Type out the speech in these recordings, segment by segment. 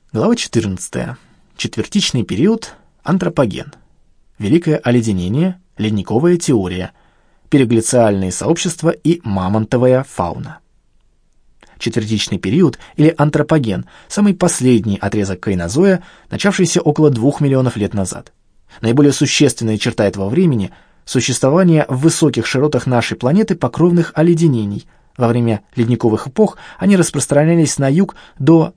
Глава 14. Четвертичный период. Антропоген. Великое оледенение. Ледниковая теория. Переглициальные сообщества и мамонтовая фауна. Четвертичный период или антропоген – самый последний отрезок кайнозоя, начавшийся около 2 миллионов лет назад. Наиболее существенная черта этого времени – существование в высоких широтах нашей планеты покровных оледенений. Во время ледниковых эпох они распространялись на юг до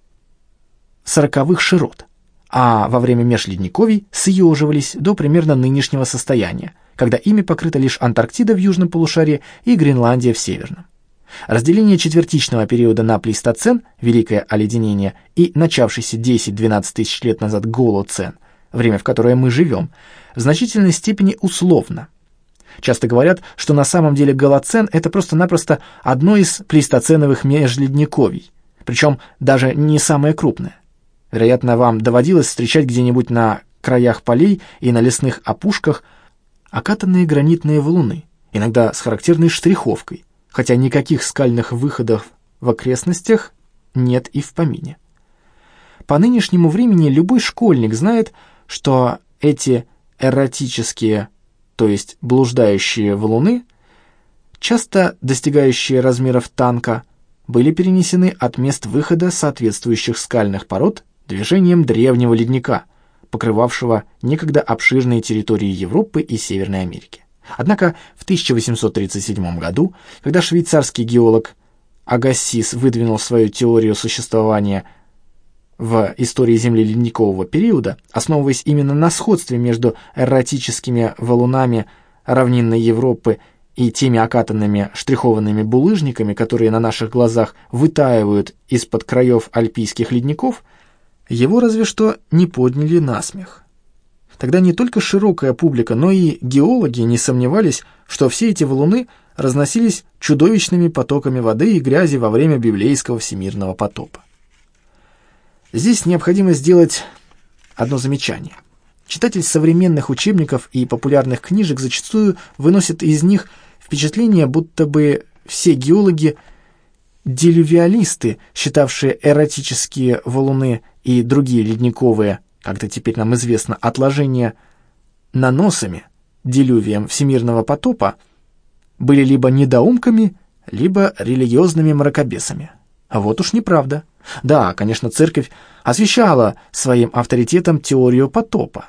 40-х широт, а во время межледниковий съеживались до примерно нынешнего состояния, когда ими покрыта лишь Антарктида в южном полушарии и Гренландия в северном. Разделение четвертичного периода на плейстоцен, великое оледенение, и начавшийся 10-12 тысяч лет назад голоцен, время, в которое мы живем, в значительной степени условно. Часто говорят, что на самом деле голоцен – это просто-напросто одно из плейстоценовых межледниковий, причем даже не самое крупное. Вероятно, вам доводилось встречать где-нибудь на краях полей и на лесных опушках окатанные гранитные валуны, иногда с характерной штриховкой, хотя никаких скальных выходов в окрестностях нет и в помине. По нынешнему времени любой школьник знает, что эти эрратические, то есть блуждающие валуны, часто достигающие размеров танка, были перенесены от мест выхода соответствующих скальных пород движением древнего ледника, покрывавшего некогда обширные территории Европы и Северной Америки. Однако в 1837 году, когда швейцарский геолог Агассис выдвинул свою теорию существования в истории Земли ледникового периода, основываясь именно на сходстве между эрратическими валунами равнинной Европы и теми окатанными штрихованными булыжниками, которые на наших глазах вытаивают из-под краев альпийских ледников, его разве что не подняли на смех. Тогда не только широкая публика, но и геологи не сомневались, что все эти валуны разносились чудовищными потоками воды и грязи во время библейского всемирного потопа. Здесь необходимо сделать одно замечание. Читатель современных учебников и популярных книжек зачастую выносит из них впечатление, будто бы все геологи – делювиалисты, считавшие эрратические валуны и другие ледниковые, как-то теперь нам известно, отложения наносами, делювием всемирного потопа, были либо недоумками, либо религиозными мракобесами. А вот уж неправда. Да, конечно, церковь освящала своим авторитетом теорию потопа.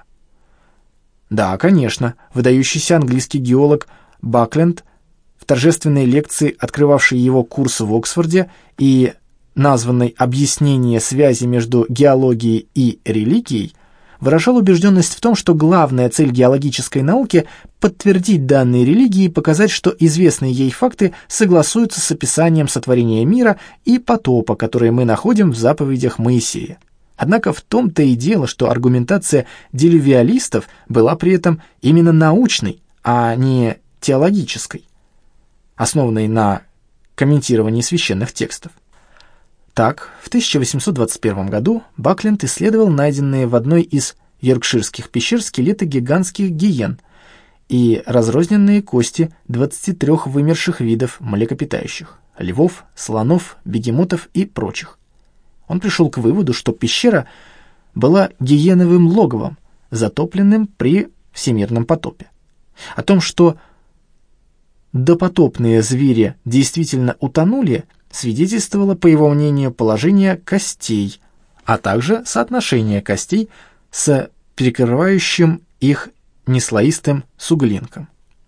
Да, конечно, выдающийся английский геолог Бакленд в торжественной лекции, открывавшей его курс в Оксфорде и названной «Объяснение связи между геологией и религией», выражал убежденность в том, что главная цель геологической науки – подтвердить данные религии и показать, что известные ей факты согласуются с описанием сотворения мира и потопа, которые мы находим в заповедях Моисея. Однако в том-то и дело, что аргументация делювиалистов была при этом именно научной, а не теологической, основанной на комментировании священных текстов. Так, в 1821 году Бакленд исследовал найденные в одной из йоркширских пещер скелеты гигантских гиен и разрозненные кости 23 вымерших видов млекопитающих – львов, слонов, бегемотов и прочих. Он пришел к выводу, что пещера была гиеновым логовом, затопленным при всемирном потопе. О том, что допотопные звери действительно утонули, свидетельствовало, по его мнению, положение костей, а также соотношение костей с перекрывающим их неслоистым суглинком.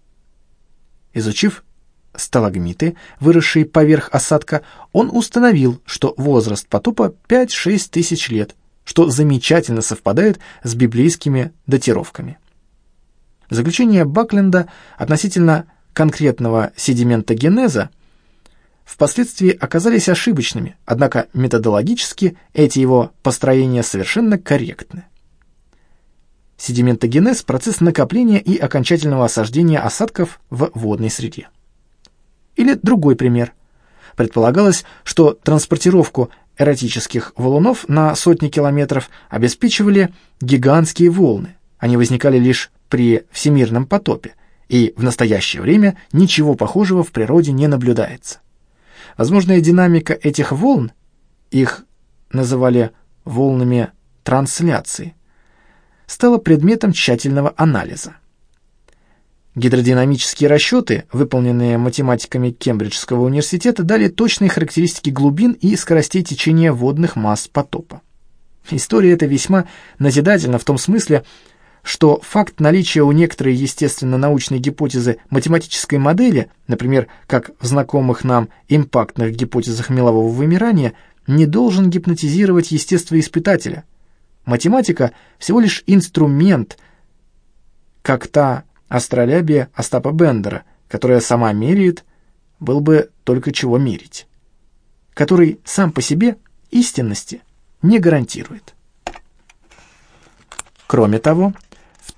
Изучив сталагмиты, выросшие поверх осадка, он установил, что возраст потопа 5-6 тысяч лет, что замечательно совпадает с библейскими датировками. Заключения Бакленда относительно конкретного седиментогенеза впоследствии оказались ошибочными, однако методологически эти его построения совершенно корректны. Седиментогенез – процесс накопления и окончательного осаждения осадков в водной среде. Или другой пример. Предполагалось, что транспортировку эрратических валунов на сотни километров обеспечивали гигантские волны. Они возникали лишь при всемирном потопе, и в настоящее время ничего похожего в природе не наблюдается. Возможная динамика этих волн, их называли волнами трансляции, стало предметом тщательного анализа. Гидродинамические расчеты, выполненные математиками Кембриджского университета, дали точные характеристики глубин и скоростей течения водных масс потопа. История эта весьма назидательна в том смысле, что факт наличия у некоторой естественно-научной гипотезы математической модели, например, как в знакомых нам импактных гипотезах мелового вымирания, не должен гипнотизировать естествоиспытателя. Математика всего лишь инструмент, как та астролябия Остапа Бендера, которая сама меряет, был бы только чего мерить, который сам по себе истинности не гарантирует. Кроме того, в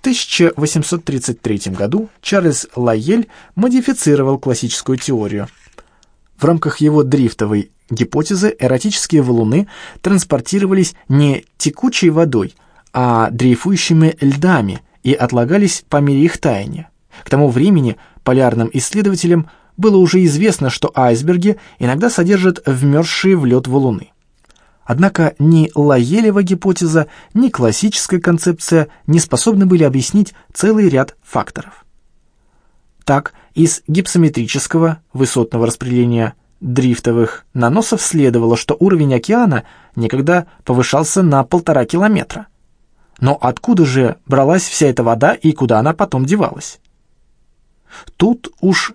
1833 году Чарльз Лайель модифицировал классическую теорию. В рамках его дрифтовой гипотезы эротические валуны транспортировались не текучей водой, а дрейфующими льдами и отлагались по мере их таяния. К тому времени полярным исследователям было уже известно, что айсберги иногда содержат вмерзшие в лед валуны. Однако ни Лайелева гипотеза, ни классическая концепция не способны были объяснить целый ряд факторов. Так, из гипсометрического высотного распределения дрифтовых наносов следовало, что уровень океана некогда повышался на 1,5 километра. Но откуда же бралась вся эта вода и куда она потом девалась? Тут уж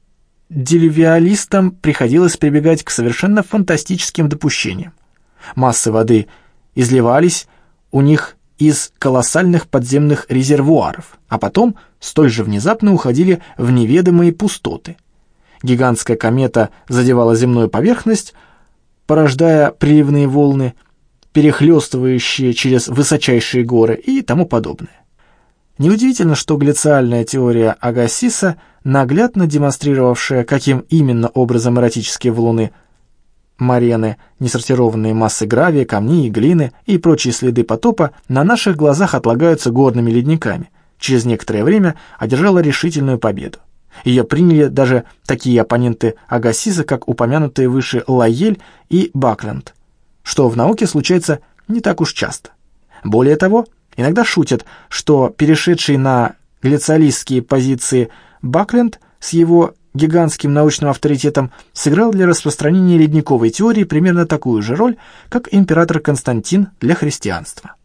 деливиалистам приходилось прибегать к совершенно фантастическим допущениям. Массы воды изливались у них из колоссальных подземных резервуаров, а потом столь же внезапно уходили в неведомые пустоты. Гигантская комета задевала земную поверхность, порождая приливные волны, перехлёстывающие через высочайшие горы и тому подобное. Неудивительно, что гляциальная теория Агасиса, наглядно демонстрировавшая, каким именно образом эротические валуны, марены, несортированные массы гравия, камней и глины и прочие следы потопа на наших глазах отлагаются горными ледниками, через некоторое время одержала решительную победу. Ее приняли даже такие оппоненты Агасиса, как упомянутые выше Лайель и Бакленд, что в науке случается не так уж часто. Более того, иногда шутят, что перешедший на гляциалистские позиции Бакленд с его гигантским научным авторитетом сыграл для распространения ледниковой теории примерно такую же роль, как император Константин для христианства.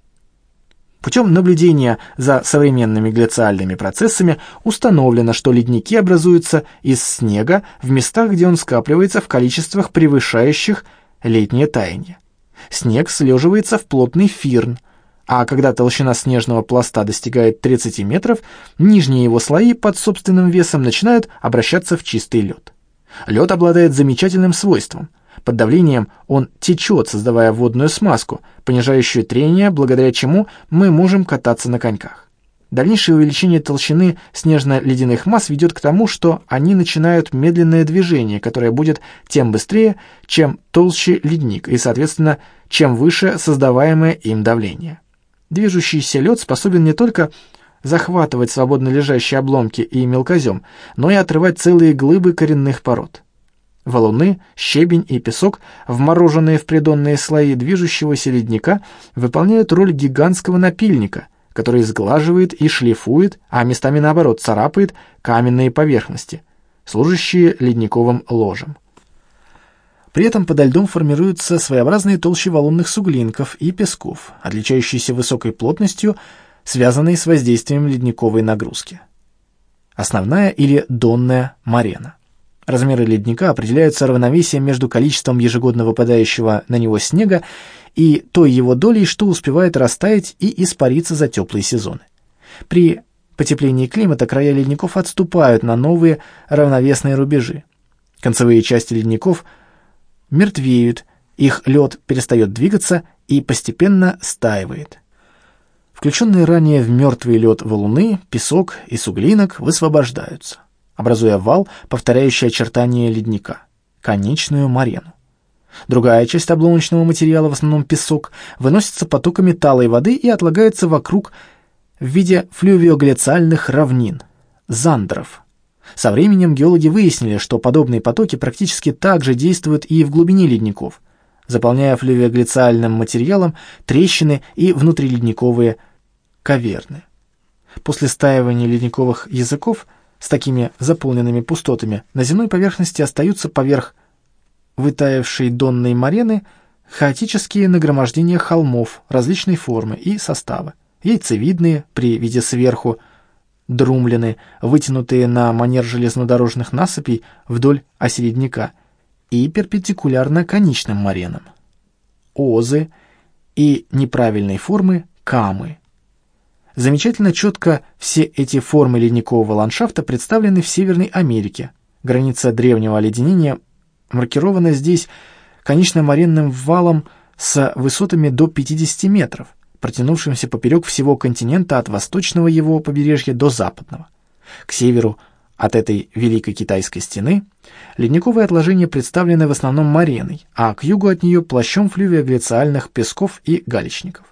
Путем наблюдения за современными гляциальными процессами установлено, что ледники образуются из снега в местах, где он скапливается в количествах, превышающих летнее таяние. Снег слеживается в плотный фирн, а когда толщина снежного пласта достигает 30 метров, нижние его слои под собственным весом начинают обращаться в чистый лед. Лед обладает замечательным свойством. Под давлением он течет, создавая водную смазку, понижающую трение, благодаря чему мы можем кататься на коньках. Дальнейшее увеличение толщины снежно-ледяных масс ведет к тому, что они начинают медленное движение, которое будет тем быстрее, чем толще ледник, и, соответственно, чем выше создаваемое им давление. Движущийся лед способен не только захватывать свободно лежащие обломки и мелкозем, но и отрывать целые глыбы коренных пород. Валуны, щебень и песок, вмороженные в придонные слои движущегося ледника, выполняют роль гигантского напильника, который сглаживает и шлифует, а местами наоборот царапает каменные поверхности, служащие ледниковым ложем. При этом подо льдом формируются своеобразные толщи валунных суглинков и песков, отличающиеся высокой плотностью, связанной с воздействием ледниковой нагрузки. Основная или донная морена. Размеры ледника определяются равновесием между количеством ежегодно выпадающего на него снега и той его долей, что успевает растаять и испариться за теплые сезоны. При потеплении климата края ледников отступают на новые равновесные рубежи. Концевые части ледников мертвеют, их лед перестает двигаться и постепенно стаивает. Включенные ранее в мертвый лед валуны, песок и суглинок высвобождаются, образуя вал, повторяющий очертания ледника, конечную морену. Другая часть обломочного материала, в основном песок, выносится потоками талой воды и отлагается вокруг в виде флювиоглициальных равнин, зандров. Со временем геологи выяснили, что подобные потоки практически так же действуют и в глубине ледников. заполняя флювиоглициальным материалом трещины и внутриледниковые каверны. После стаивания ледниковых языков с такими заполненными пустотами на земной поверхности остаются поверх вытаявшей донной морены хаотические нагромождения холмов различной формы и состава, яйцевидные при виде сверху, друмлины, вытянутые на манер железнодорожных насыпей вдоль оси ледника, и перпендикулярно коничным моренам, озы и неправильной формы камы. Замечательно четко все эти формы ледникового ландшафта представлены в Северной Америке. Граница древнего оледенения маркирована здесь конично-моренным валом с высотами до 50 метров, протянувшимся поперек всего континента от восточного его побережья до западного. К северу от этой Великой Китайской стены ледниковые отложения представлены в основном мореной, а к югу от нее плащом флювиоглициальных песков и галечников.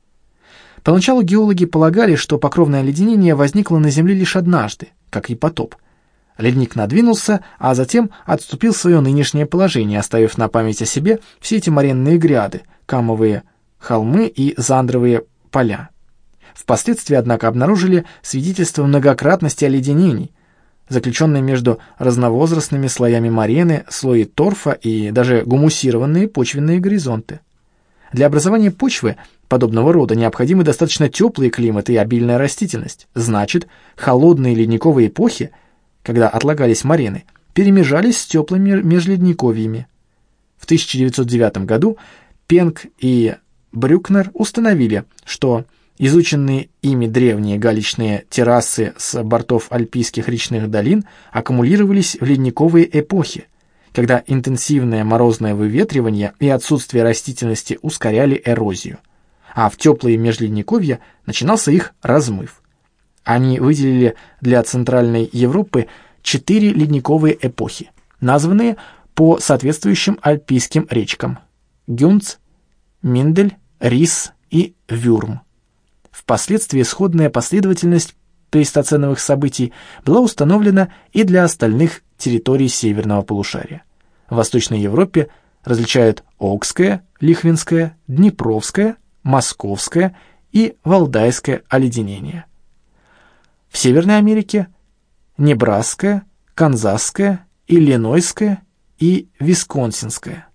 Поначалу геологи полагали, что покровное оледенение возникло на Земле лишь однажды, как и потоп. Ледник надвинулся, а затем отступил в свое нынешнее положение, оставив на память о себе все эти моренные гряды, камовые холмы и зандровые поля. Впоследствии, однако, обнаружили свидетельство многократности оледенений, заключенные между разновозрастными слоями морены, слои торфа и даже гумусированные почвенные горизонты. Для образования почвы подобного рода необходимы достаточно теплый климат и обильная растительность. Значит, холодные ледниковые эпохи, когда отлагались морены, перемежались с теплыми межледниковьями. В 1909 году Пенк и Брюкнер установили, что изученные ими древние галечные террасы с бортов альпийских речных долин аккумулировались в ледниковые эпохи, когда интенсивное морозное выветривание и отсутствие растительности ускоряли эрозию, а в теплые межледниковья начинался их размыв. Они выделили для Центральной Европы 4 ледниковые эпохи, названные по соответствующим альпийским речкам – Гюнц, Миндель, Рис и Вюрм. Впоследствии сходная последовательность плейстоценовых событий была установлена и для остальных территорий северного полушария. В Восточной Европе различают Окское, Лихвинское, Днепровское, Московское и Валдайское оледенение. В Северной Америке – Небрасское, Канзасское, Иллинойское и Висконсинское.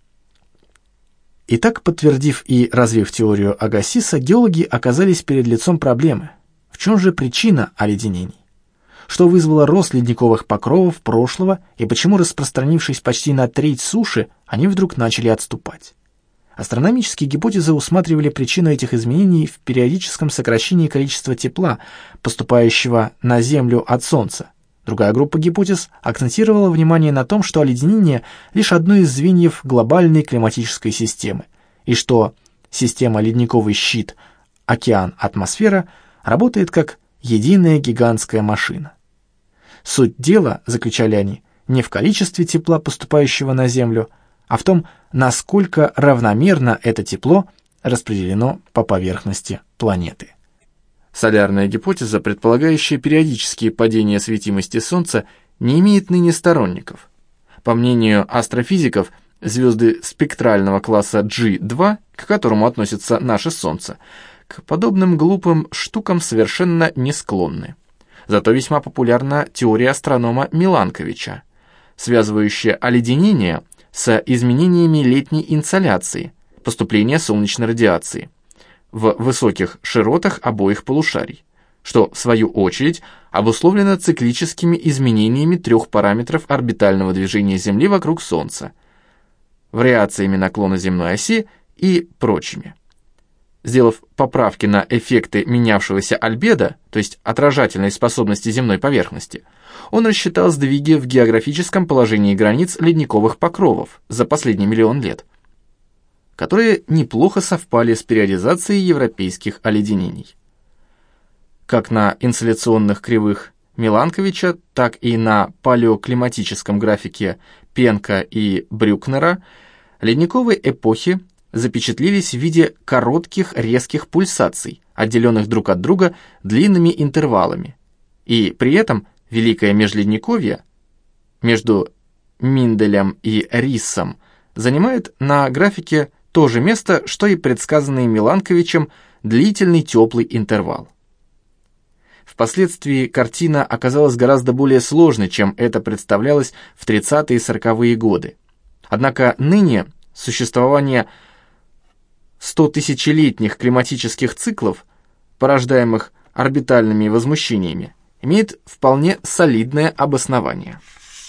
Итак, подтвердив и развив теорию Агасиса, геологи оказались перед лицом проблемы. В чем же причина оледенений? Что вызвало рост ледниковых покровов прошлого и почему, распространившись почти на треть суши, они вдруг начали отступать? Астрономические гипотезы усматривали причину этих изменений в периодическом сокращении количества тепла, поступающего на Землю от Солнца. Другая группа гипотез акцентировала внимание на том, что оледенение – лишь одно из звеньев глобальной климатической системы, и что система ледниковый щит, океан, атмосфера работает как единая гигантская машина. Суть дела, заключали они, не в количестве тепла, поступающего на Землю, а в том, насколько равномерно это тепло распределено по поверхности планеты. Солярная гипотеза, предполагающая периодические падения светимости Солнца, не имеет ныне сторонников. По мнению астрофизиков, звезды спектрального класса G2, к которому относится наше Солнце, к подобным глупым штукам совершенно не склонны. Зато весьма популярна теория астронома Миланковича, связывающая оледенение с изменениями летней инсоляции, поступления солнечной радиации в высоких широтах обоих полушарий, что, в свою очередь, обусловлено циклическими изменениями 3 параметров орбитального движения Земли вокруг Солнца, вариациями наклона земной оси и прочими. Сделав поправки на эффекты менявшегося альбедо, то есть отражательной способности земной поверхности, он рассчитал сдвиги в географическом положении границ ледниковых покровов за последний миллион лет, которые неплохо совпали с периодизацией европейских оледенений. Как на инсоляционных кривых Миланковича, так и на палеоклиматическом графике Пенка и Брюкнера ледниковые эпохи запечатлелись в виде коротких резких пульсаций, отделенных друг от друга длинными интервалами, и при этом Великое Межледниковье между Минделем и Риссом занимает на графике то же место, что и предсказанный Миланковичем длительный теплый интервал. Впоследствии картина оказалась гораздо более сложной, чем это представлялось в 30-е и 40-е годы. Однако ныне существование 100-тысячелетних климатических циклов, порождаемых орбитальными возмущениями, имеет вполне солидное обоснование.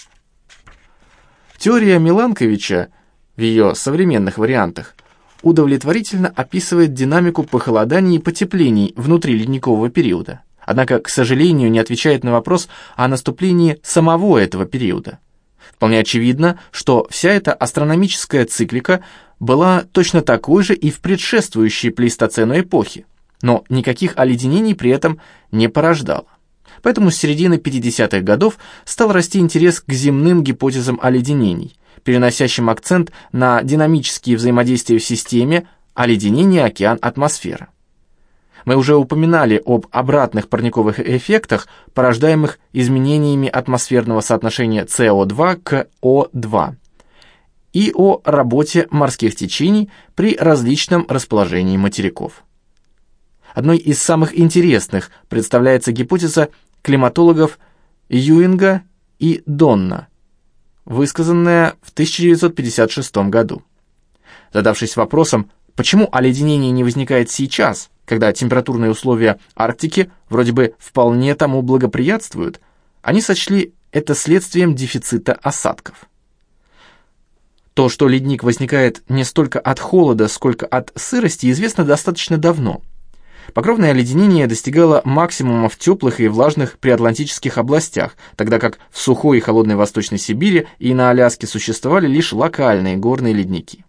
Теория Миланковича в ее современных вариантах удовлетворительно описывает динамику похолоданий и потеплений внутри ледникового периода, однако, к сожалению, не отвечает на вопрос о наступлении самого этого периода. Вполне очевидно, что вся эта астрономическая циклика была точно такой же и в предшествующей плейстоцену эпохе, но никаких оледенений при этом не порождала. Поэтому с середины 50-х годов стал расти интерес к земным гипотезам оледенений, переносящим акцент на динамические взаимодействия в системе оледенение, океан, атмосфера. Мы уже упоминали об обратных парниковых эффектах, порождаемых изменениями атмосферного соотношения СО2 к О2, и о работе морских течений при различном расположении материков. Одной из самых интересных представляется гипотеза климатологов Юинга и Донна, высказанная в 1956 году. Задавшись вопросом, почему оледенение не возникает сейчас, когда температурные условия Арктики вроде бы вполне тому благоприятствуют, они сочли это следствием дефицита осадков. То, что ледник возникает не столько от холода, сколько от сырости, известно достаточно давно. Покровное оледенение достигало максимума в теплых и влажных приатлантических областях, тогда как в сухой и холодной Восточной Сибири и на Аляске существовали лишь локальные горные ледники.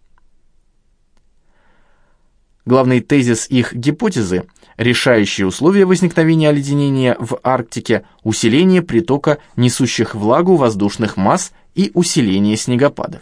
Главный тезис их гипотезы – решающие условия возникновения оледенения в Арктике, усиление притока несущих влагу воздушных масс и усиление снегопадов.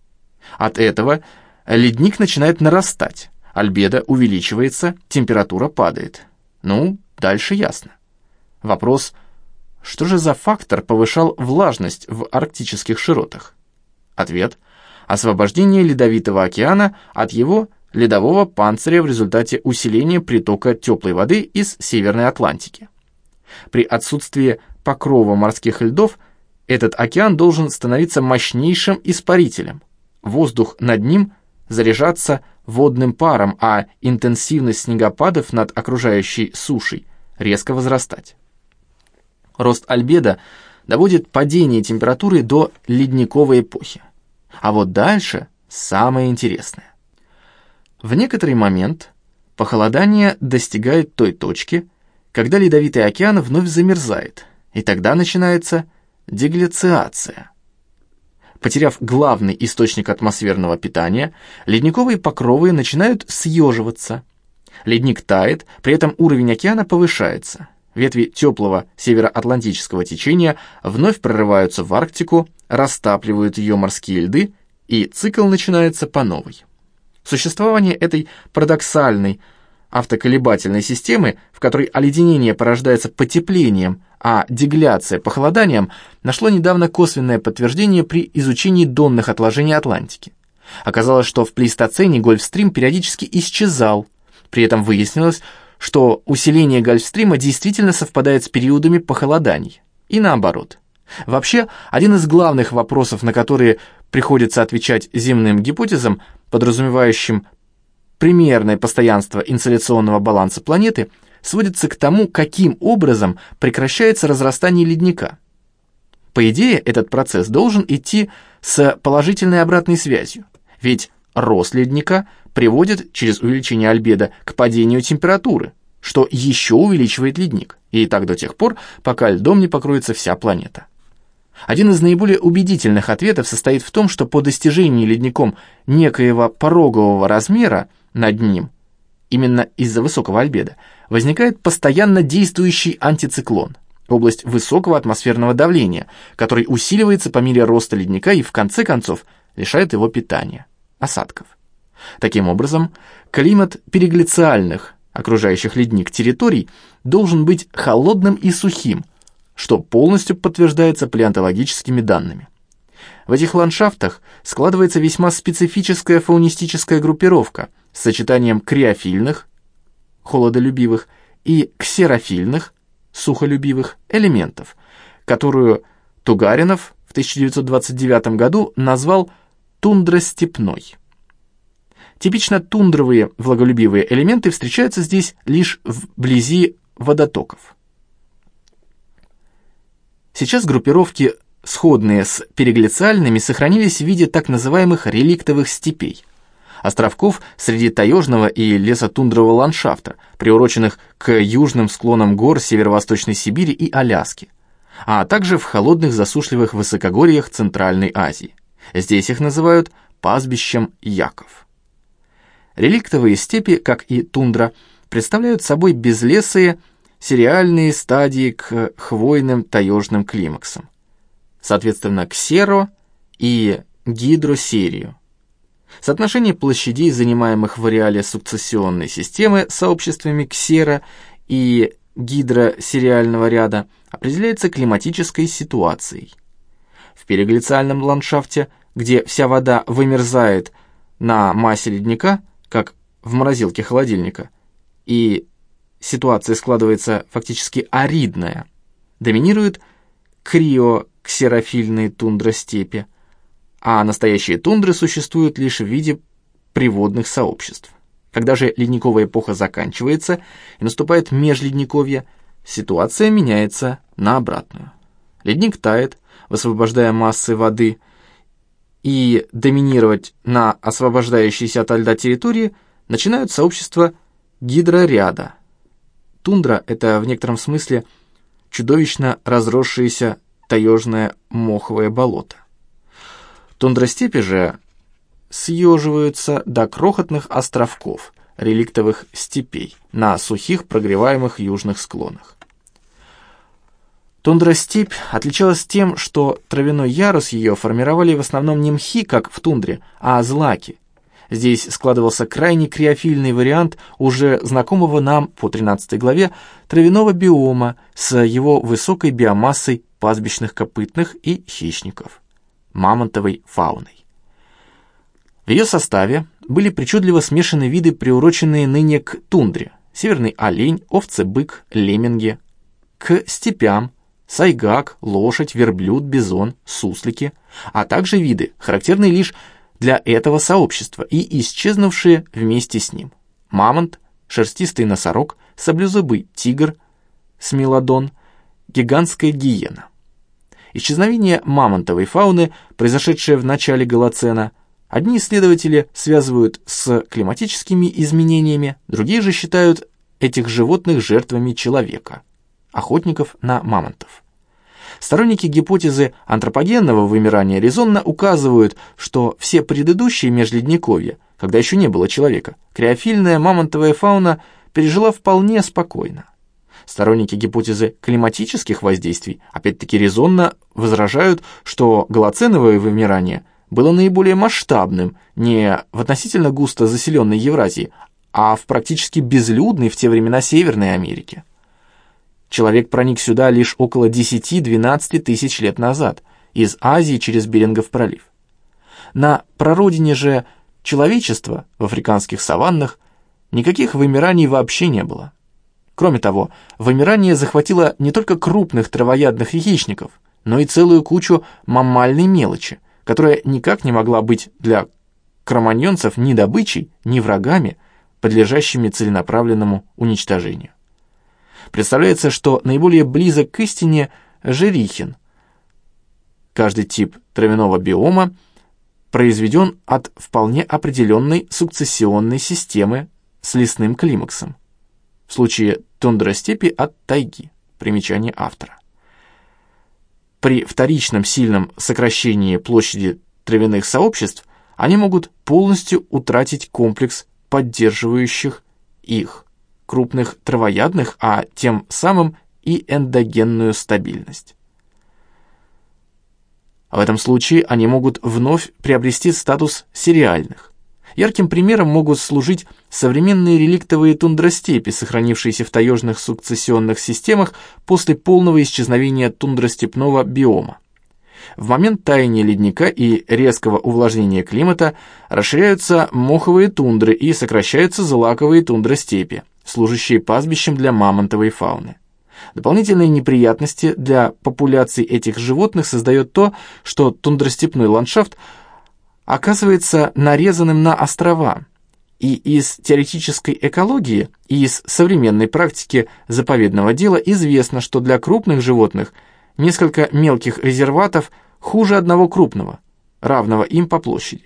От этого ледник начинает нарастать, альбедо увеличивается, температура падает. Ну, дальше ясно. Вопрос, что же за фактор повышал влажность в арктических широтах? Ответ – освобождение Ледовитого океана от его ледового панциря в результате усиления притока теплой воды из Северной Атлантики. При отсутствии покрова морских льдов этот океан должен становиться мощнейшим испарителем. Воздух над ним заряжаться водным паром, а интенсивность снегопадов над окружающей сушей резко возрастать. Рост альбедо доводит падение температуры до ледниковой эпохи. А вот дальше самое интересное. В некоторый момент похолодание достигает той точки, когда Ледовитый океан вновь замерзает, и тогда начинается деглициация. Потеряв главный источник атмосферного питания, ледниковые покровы начинают съеживаться. Ледник тает, при этом уровень океана повышается. Ветви теплого североатлантического течения вновь прорываются в Арктику, растапливают ее морские льды, и цикл начинается по новой. Существование этой парадоксальной автоколебательной системы, в которой оледенение порождается потеплением, а дегляция – похолоданием, нашло недавно косвенное подтверждение при изучении донных отложений Атлантики. Оказалось, что в плейстоцене Гольфстрим периодически исчезал. При этом выяснилось, что усиление Гольфстрима действительно совпадает с периодами похолоданий. И наоборот. Вообще, один из главных вопросов, на которые приходится отвечать земным гипотезам, подразумевающим примерное постоянство инсоляционного баланса планеты, сводится к тому, каким образом прекращается разрастание ледника. По идее, этот процесс должен идти с положительной обратной связью, ведь рост ледника приводит через увеличение альбедо к падению температуры, что еще увеличивает ледник, и так до тех пор, пока льдом не покроется вся планета. Один из наиболее убедительных ответов состоит в том, что по достижении ледником некоего порогового размера над ним, именно из-за высокого альбедо, возникает постоянно действующий антициклон, область высокого атмосферного давления, который усиливается по мере роста ледника и в конце концов лишает его питания, осадков. Таким образом, климат переглициальных, окружающих ледник территорий, должен быть холодным и сухим, что полностью подтверждается палеонтологическими данными. В этих ландшафтах складывается весьма специфическая фаунистическая группировка с сочетанием криофильных, холодолюбивых, и ксерофильных, сухолюбивых элементов, которую Тугаринов в 1929 году назвал тундростепной. Типично тундровые влаголюбивые элементы встречаются здесь лишь вблизи водотоков. Сейчас группировки, сходные с переглициальными, сохранились в виде так называемых реликтовых степей, островков среди таежного и лесотундрового ландшафта, приуроченных к южным склонам гор Северо-Восточной Сибири и Аляски, а также в холодных засушливых высокогорьях Центральной Азии. Здесь их называют пастбищем яков. Реликтовые степи, как и тундра, представляют собой безлесые сериальные стадии к хвойным таежным климаксам, соответственно, ксеро- и гидросерию. Соотношение площадей, занимаемых в ареале сукцессионной системы сообществами ксеро- и гидросериального ряда, определяется климатической ситуацией. В переглициальном ландшафте, где вся вода вымерзает на массе ледника, как в морозилке холодильника, и ситуация складывается фактически аридная, доминируют криоксерофильные тундростепи, а настоящие тундры существуют лишь в виде приводных сообществ. Когда же ледниковая эпоха заканчивается и наступает межледниковье, ситуация меняется на обратную. Ледник тает, высвобождая массы воды, и доминировать на освобождающейся ото льда территории начинают сообщества гидроряда. Тундра — это в некотором смысле чудовищно разросшееся таежное моховое болото. Тундростепи же съеживаются до крохотных островков, реликтовых степей, на сухих прогреваемых южных склонах. Тундростепь отличалась тем, что травяной ярус ее формировали в основном не мхи, как в тундре, а злаки. Здесь складывался крайне криофильный вариант уже знакомого нам по 13 главе травяного биома с его высокой биомассой пастбищных копытных и хищников, мамонтовой фауной. В ее составе были причудливо смешаны виды, приуроченные ныне к тундре: северный олень, овцы-бык, лемминги, к степям: сайгак, лошадь, верблюд, бизон, суслики, а также виды, характерные лишь для этого сообщества и исчезнувшие вместе с ним: мамонт, шерстистый носорог, саблезубый тигр, смелодон, гигантская гиена. Исчезновение мамонтовой фауны, произошедшее в начале Голоцена, одни исследователи связывают с климатическими изменениями, другие же считают этих животных жертвами человека, охотников на мамонтов. Сторонники гипотезы антропогенного вымирания резонно указывают, что все предыдущие межледниковья, когда еще не было человека, криофильная мамонтовая фауна пережила вполне спокойно. Сторонники гипотезы климатических воздействий опять-таки резонно возражают, что голоценовое вымирание было наиболее масштабным не в относительно густо заселенной Евразии, а в практически безлюдной в те времена Северной Америке. Человек проник сюда лишь около 10-12 тысяч лет назад, из Азии через Берингов пролив. На прародине же человечества в африканских саваннах никаких вымираний вообще не было. Кроме того, вымирание захватило не только крупных травоядных хищников, но и целую кучу маммальной мелочи, которая никак не могла быть для кроманьонцев ни добычей, ни врагами, подлежащими целенаправленному уничтожению. Представляется, что наиболее близок к истине жерихин. Каждый тип травяного биома произведен от вполне определенной сукцессионной системы с лесным климаксом. В случае тундростепи от тайги. Примечание автора. При вторичном сильном сокращении площади травяных сообществ они могут полностью утратить комплекс поддерживающих их крупных травоядных, а тем самым и эндогенную стабильность. В этом случае они могут вновь приобрести статус сериальных. Ярким примером могут служить современные реликтовые тундростепи, сохранившиеся в таежных сукцессионных системах после полного исчезновения тундростепного биома. В момент таяния ледника и резкого увлажнения климата расширяются моховые тундры и сокращаются злаковые тундростепи, служащие пастбищем для мамонтовой фауны. Дополнительные неприятности для популяций этих животных создает то, что тундростепной ландшафт оказывается нарезанным на острова, и из теоретической экологии, и из современной практики заповедного дела известно, что для крупных животных несколько мелких резерватов хуже одного крупного, равного им по площади.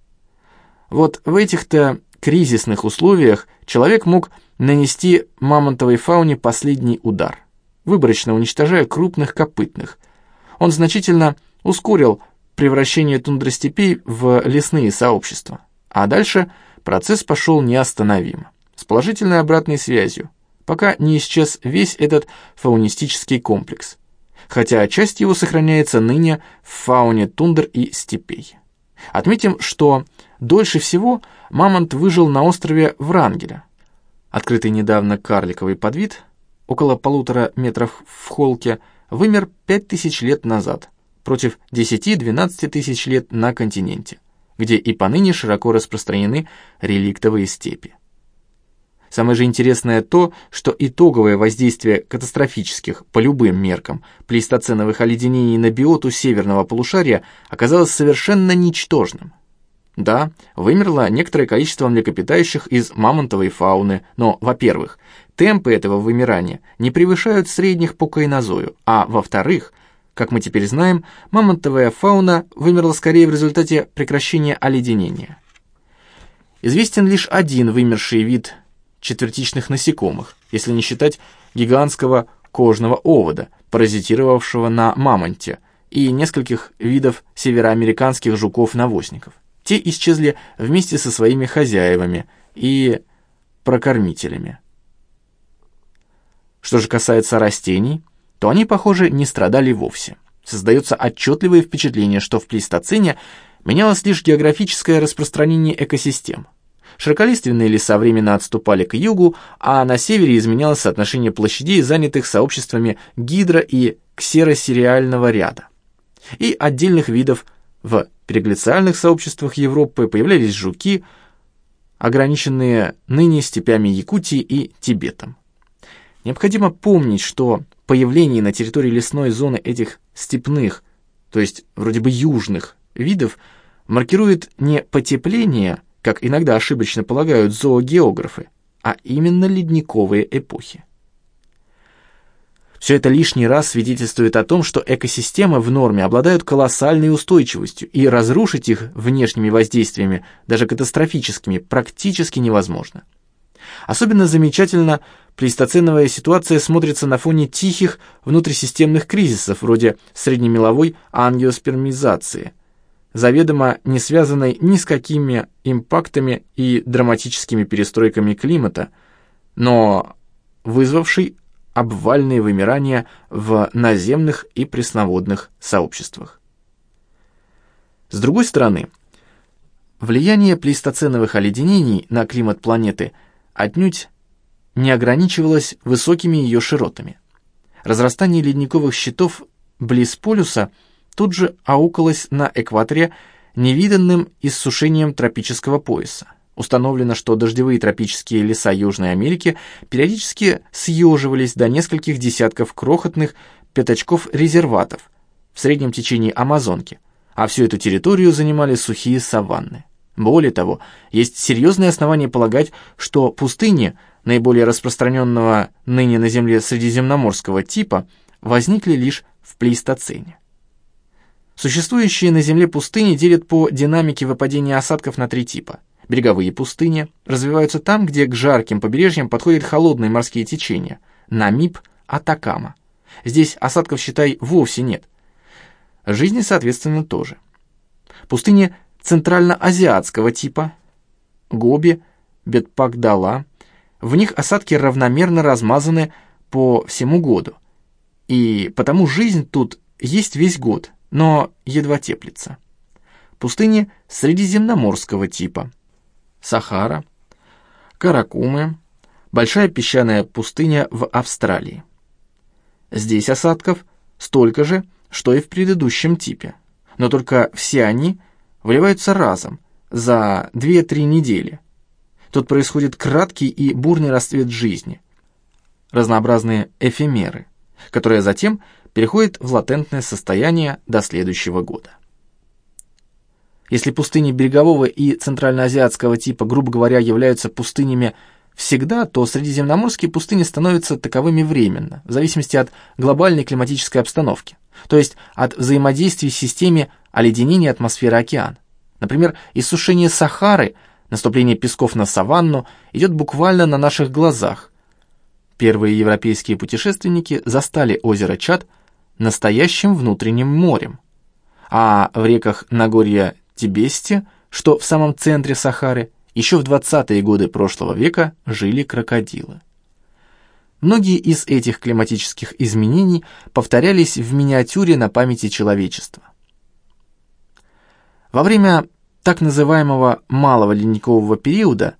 Вот в этих-то кризисных условиях человек мог нанести мамонтовой фауне последний удар, выборочно уничтожая крупных копытных. Он значительно ускорил превращение тундростепей в лесные сообщества, а дальше процесс пошел неостановимо, с положительной обратной связью, пока не исчез весь этот фаунистический комплекс, хотя часть его сохраняется ныне в фауне тундр и степей. Отметим, что дольше всего мамонт выжил на острове Врангеля. Открытый недавно карликовый подвид, около 1,5 метров в холке, вымер 5000 лет назад, против 10-12 тысяч лет на континенте, где и поныне широко распространены реликтовые степи. Самое же интересное то, что итоговое воздействие катастрофических, по любым меркам, плейстоценовых оледенений на биоту северного полушария оказалось совершенно ничтожным. Да, вымерло некоторое количество млекопитающих из мамонтовой фауны, но, во-первых, темпы этого вымирания не превышают средних по кайнозою, а во-вторых, как мы теперь знаем, мамонтовая фауна вымерла скорее в результате прекращения оледенения. Известен лишь один вымерший вид четвертичных насекомых, если не считать гигантского кожного овода, паразитировавшего на мамонте, и нескольких видов североамериканских жуков-навозников. Те исчезли вместе со своими хозяевами и прокормителями. Что же касается растений, то они, похоже, не страдали вовсе. Создается отчетливое впечатление, что в плейстоцене менялось лишь географическое распространение экосистем. Широколиственные леса временно отступали к югу, а на севере изменялось соотношение площадей, занятых сообществами гидро- и ксеросериального ряда. И отдельных видов в переглициальных сообществах Европы появлялись жуки, ограниченные ныне степями Якутии и Тибетом. Необходимо помнить, что появление на территории лесной зоны этих степных, то есть вроде бы южных видов, маркирует не потепление, как иногда ошибочно полагают зоогеографы, а именно ледниковые эпохи. Все это лишний раз свидетельствует о том, что экосистемы в норме обладают колоссальной устойчивостью, и разрушить их внешними воздействиями, даже катастрофическими, практически невозможно. Особенно замечательно плейстоценовая ситуация смотрится на фоне тихих внутрисистемных кризисов, вроде среднемеловой ангиоспермизации, заведомо не связанной ни с какими импактами и драматическими перестройками климата, но вызвавшей обвальные вымирания в наземных и пресноводных сообществах. С другой стороны, влияние плейстоценовых оледенений на климат планеты отнюдь не ограничивалось высокими ее широтами. Разрастание ледниковых щитов близ полюса тут же аукалось на экваторе невиданным иссушением тропического пояса. Установлено, что дождевые тропические леса Южной Америки периодически съеживались до нескольких десятков крохотных пятачков-резерватов в среднем течении Амазонки, а всю эту территорию занимали сухие саванны. Более того, есть серьезные основания полагать, что пустыни наиболее распространенного ныне на Земле средиземноморского типа возникли лишь в плейстоцене. Существующие на Земле пустыни делят по динамике выпадения осадков на 3 типа. Береговые пустыни развиваются там, где к жарким побережьям подходят холодные морские течения. Намиб, Атакама. Здесь осадков, считай, вовсе нет. Жизни, соответственно, тоже. Пустыни центральноазиатского типа, Гоби, Бетпак-Дала, в них осадки равномерно размазаны по всему году, и потому жизнь тут есть весь год, но едва теплится. Пустыни средиземноморского типа, Сахара, Каракумы, большая песчаная пустыня в Австралии. Здесь осадков столько же, что и в предыдущем типе, но только все они выливаются разом, за 2-3 недели. Тут происходит краткий и бурный расцвет жизни, разнообразные эфемеры, которые затем переходят в латентное состояние до следующего года. Если пустыни берегового и центральноазиатского типа, грубо говоря, являются пустынями всегда, то средиземноморские пустыни становятся таковыми временно, в зависимости от глобальной климатической обстановки, то есть от взаимодействия в системе оледенения атмосферы океана. Например, иссушение Сахары, наступление песков на саванну идет буквально на наших глазах. Первые европейские путешественники застали озеро Чад настоящим внутренним морем, а в реках Нагорья Тебесте, что в самом центре Сахары, еще в 20-е годы прошлого века жили крокодилы. Многие из этих климатических изменений повторялись в миниатюре на памяти человечества. Во время так называемого малого ледникового периода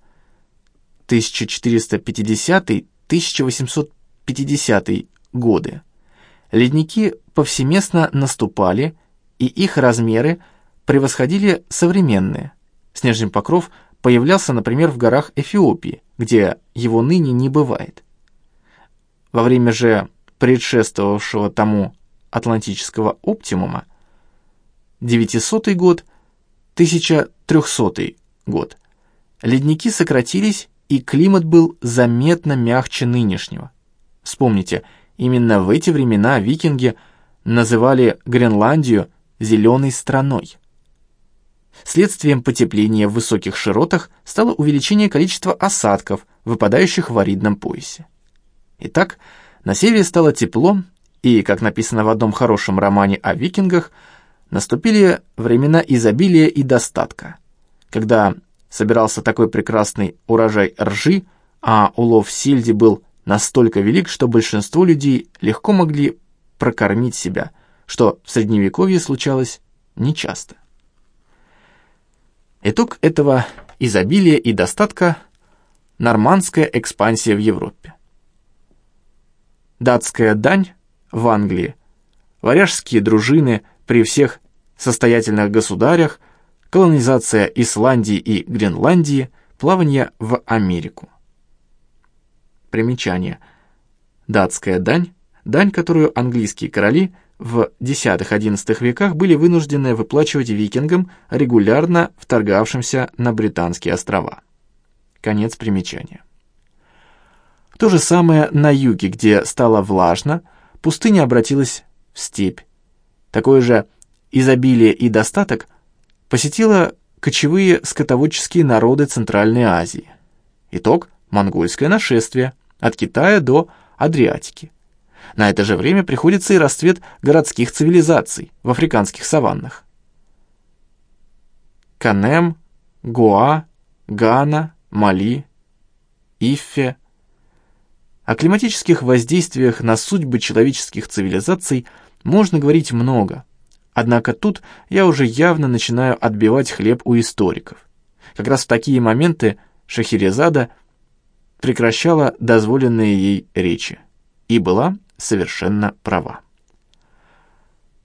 1450-1850 годы ледники повсеместно наступали, и их размеры превосходили современные. Снежный покров появлялся, например, в горах Эфиопии, где его ныне не бывает. Во время же предшествовавшего тому атлантического оптимума 900 год, 1300 год, ледники сократились, и климат был заметно мягче нынешнего. Вспомните, именно в эти времена викинги называли Гренландию «зеленой страной». Следствием потепления в высоких широтах стало увеличение количества осадков, выпадающих в аридном поясе. Итак, на севере стало тепло, и, как написано в одном хорошем романе о викингах, наступили времена изобилия и достатка, когда собирался такой прекрасный урожай ржи, а улов сельди был настолько велик, что большинство людей легко могли прокормить себя, что в Средневековье случалось нечасто. Итог этого изобилия и достатка – нормандская экспансия в Европе. Датская дань в Англии, варяжские дружины при всех состоятельных государях, колонизация Исландии и Гренландии, плавание в Америку. Примечание. Датская дань – дань, которую английские короли в X-XI веках были вынуждены выплачивать викингам, регулярно вторгавшимся на Британские острова. Конец примечания. То же самое на юге, где стало влажно, пустыня обратилась в степь. Такое же изобилие и достаток посетило кочевые скотоводческие народы Центральной Азии. Итог – монгольское нашествие от Китая до Адриатики. На это же время приходится и расцвет городских цивилизаций в африканских саваннах. Канем, Гоа, Гана, Мали, Иффе. О климатических воздействиях на судьбы человеческих цивилизаций можно говорить много, однако тут я уже явно начинаю отбивать хлеб у историков. Как раз в такие моменты Шахерезада прекращала дозволенные ей речи и была совершенно права.